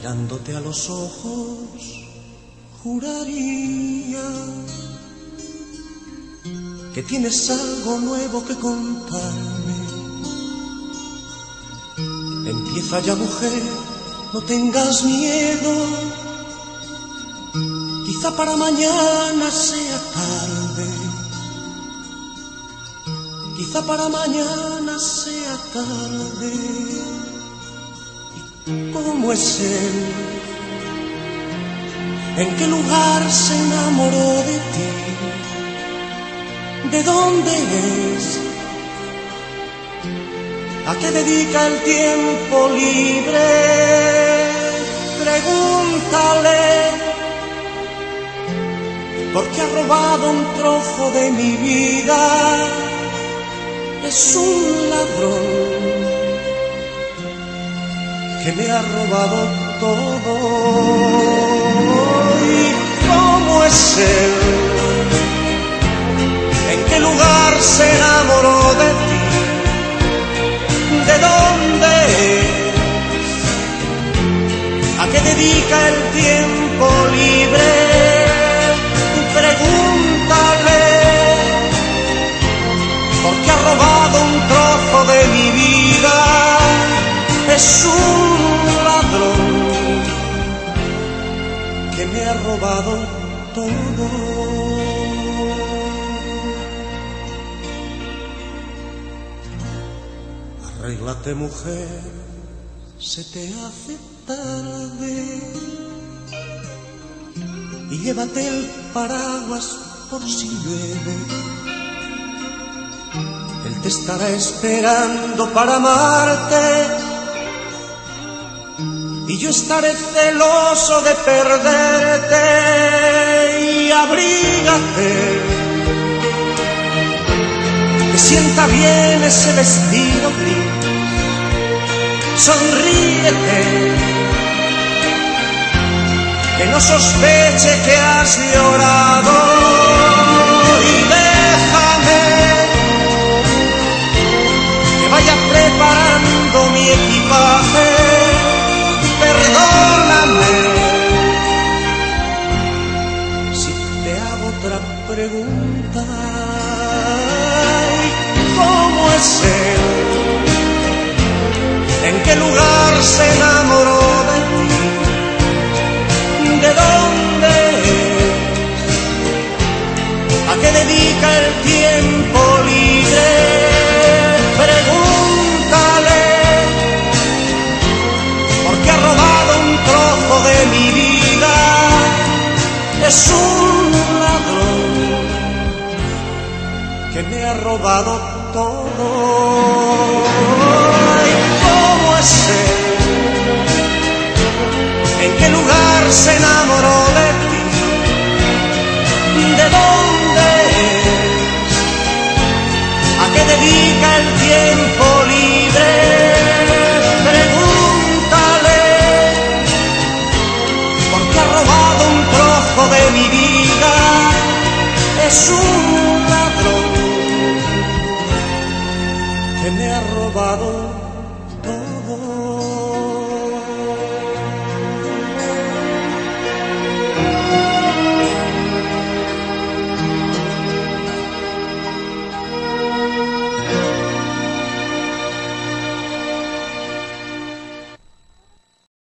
Mirándote a los ojos, juraría que tienes algo nuevo que contarme. Empieza ya, mujer, no tengas miedo. Quizá para mañana sea tarde. Quizá para mañana sea tarde. ¿Y cómo es él? ¿En qué lugar se enamoró de ti? ¿De dónde es? ¿A qué dedica el tiempo libre? Pregúntale, porque ha robado un trozo de mi vida. Es un ladrón que me ha robado todo. ¿Y cómo es él? ¿En qué lugar se enamoró de ti? ¿De dónde es? ¿A qué dedica el tiempo libre? Pregúntale, porque ha robado un trozo de mi vida. Es un ladrón que me ha robado todo. Arréglate, mujer, se te hace tarde, y llévate el paraguas por si llueve. Él te estará esperando para amarte, y yo estaré celoso de perderte. Y abrígate, que sienta bien ese vestido gris. Sonríete, que no sospeche que has llorado. Y déjame que vaya preparando mi equipaje. Perdóname si te hago otra pregunta. ¿Cómo es él? ¿En qué lugar se enamoró de ti? ¿De dónde es? ¿A qué dedica el tiempo libre? Pregúntale, porque ha robado un trozo de mi vida. Es un ladrón que me ha robado todo.